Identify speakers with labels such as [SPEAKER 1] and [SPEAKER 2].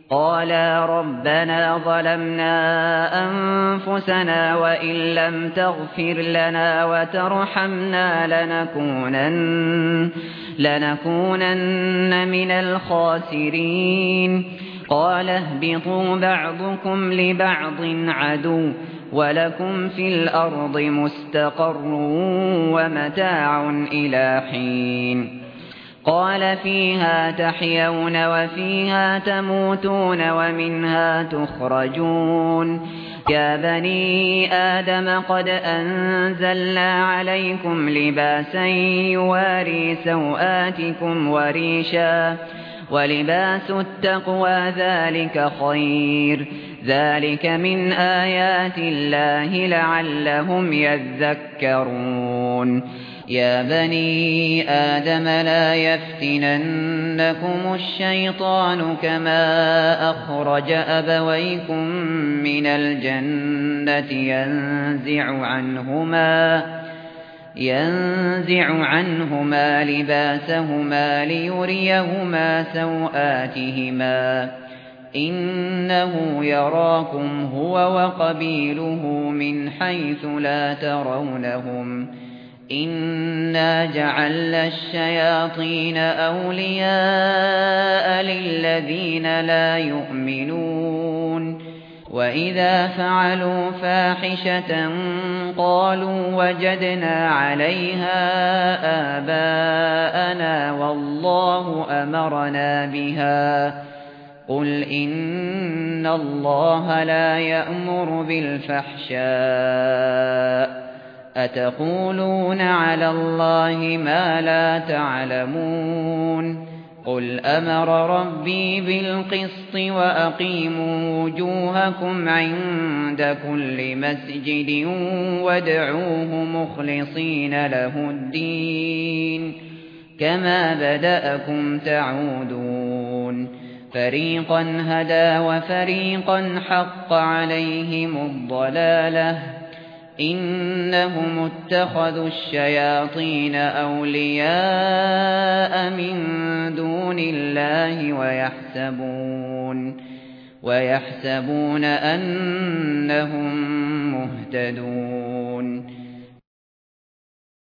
[SPEAKER 1] قالا ربنا ظلمنا أنفسنا وإن لم تغفر لنا وترحمنا لنكونن من الخاسرين قال اهبطوا بعضكم لبعض عدو ولكم في الأرض مستقر ومتاع إلى حين قال فيها تحيون وفيها تموتون ومنها تخرجون يا بني آدم قد أنزلنا عليكم لباسا يواري سوآتكم وريشا ولباس التقوى ذلك خير ذلك من آيات الله لعلهم يذكرون يا بني آدم لا يفتننكم الشيطان كما أخرج أبويكم من الجنة ينزع عنهما لباسهما ليريهما سوآتهما إنه يراكم هو وقبيله من حيث لا ترونهم إنا جعلنا الشياطين أولياء للذين لا يؤمنون وإذا فعلوا فاحشة قالوا وجدنا عليها آباءنا والله أمرنا بها قل إن الله لا يأمر بالفحشاء أتقولون على الله ما لا تعلمون قل أمر ربي بالقسط وأقيموا وجوهكم عند كل مسجد وادعوه مخلصين له الدين كما بدأكم تعودون فريقا هدى وفريقا حق عليهم الضلالة إنهم اتخذوا الشياطين أولياء من دون الله ويحسبون أنهم مهتدون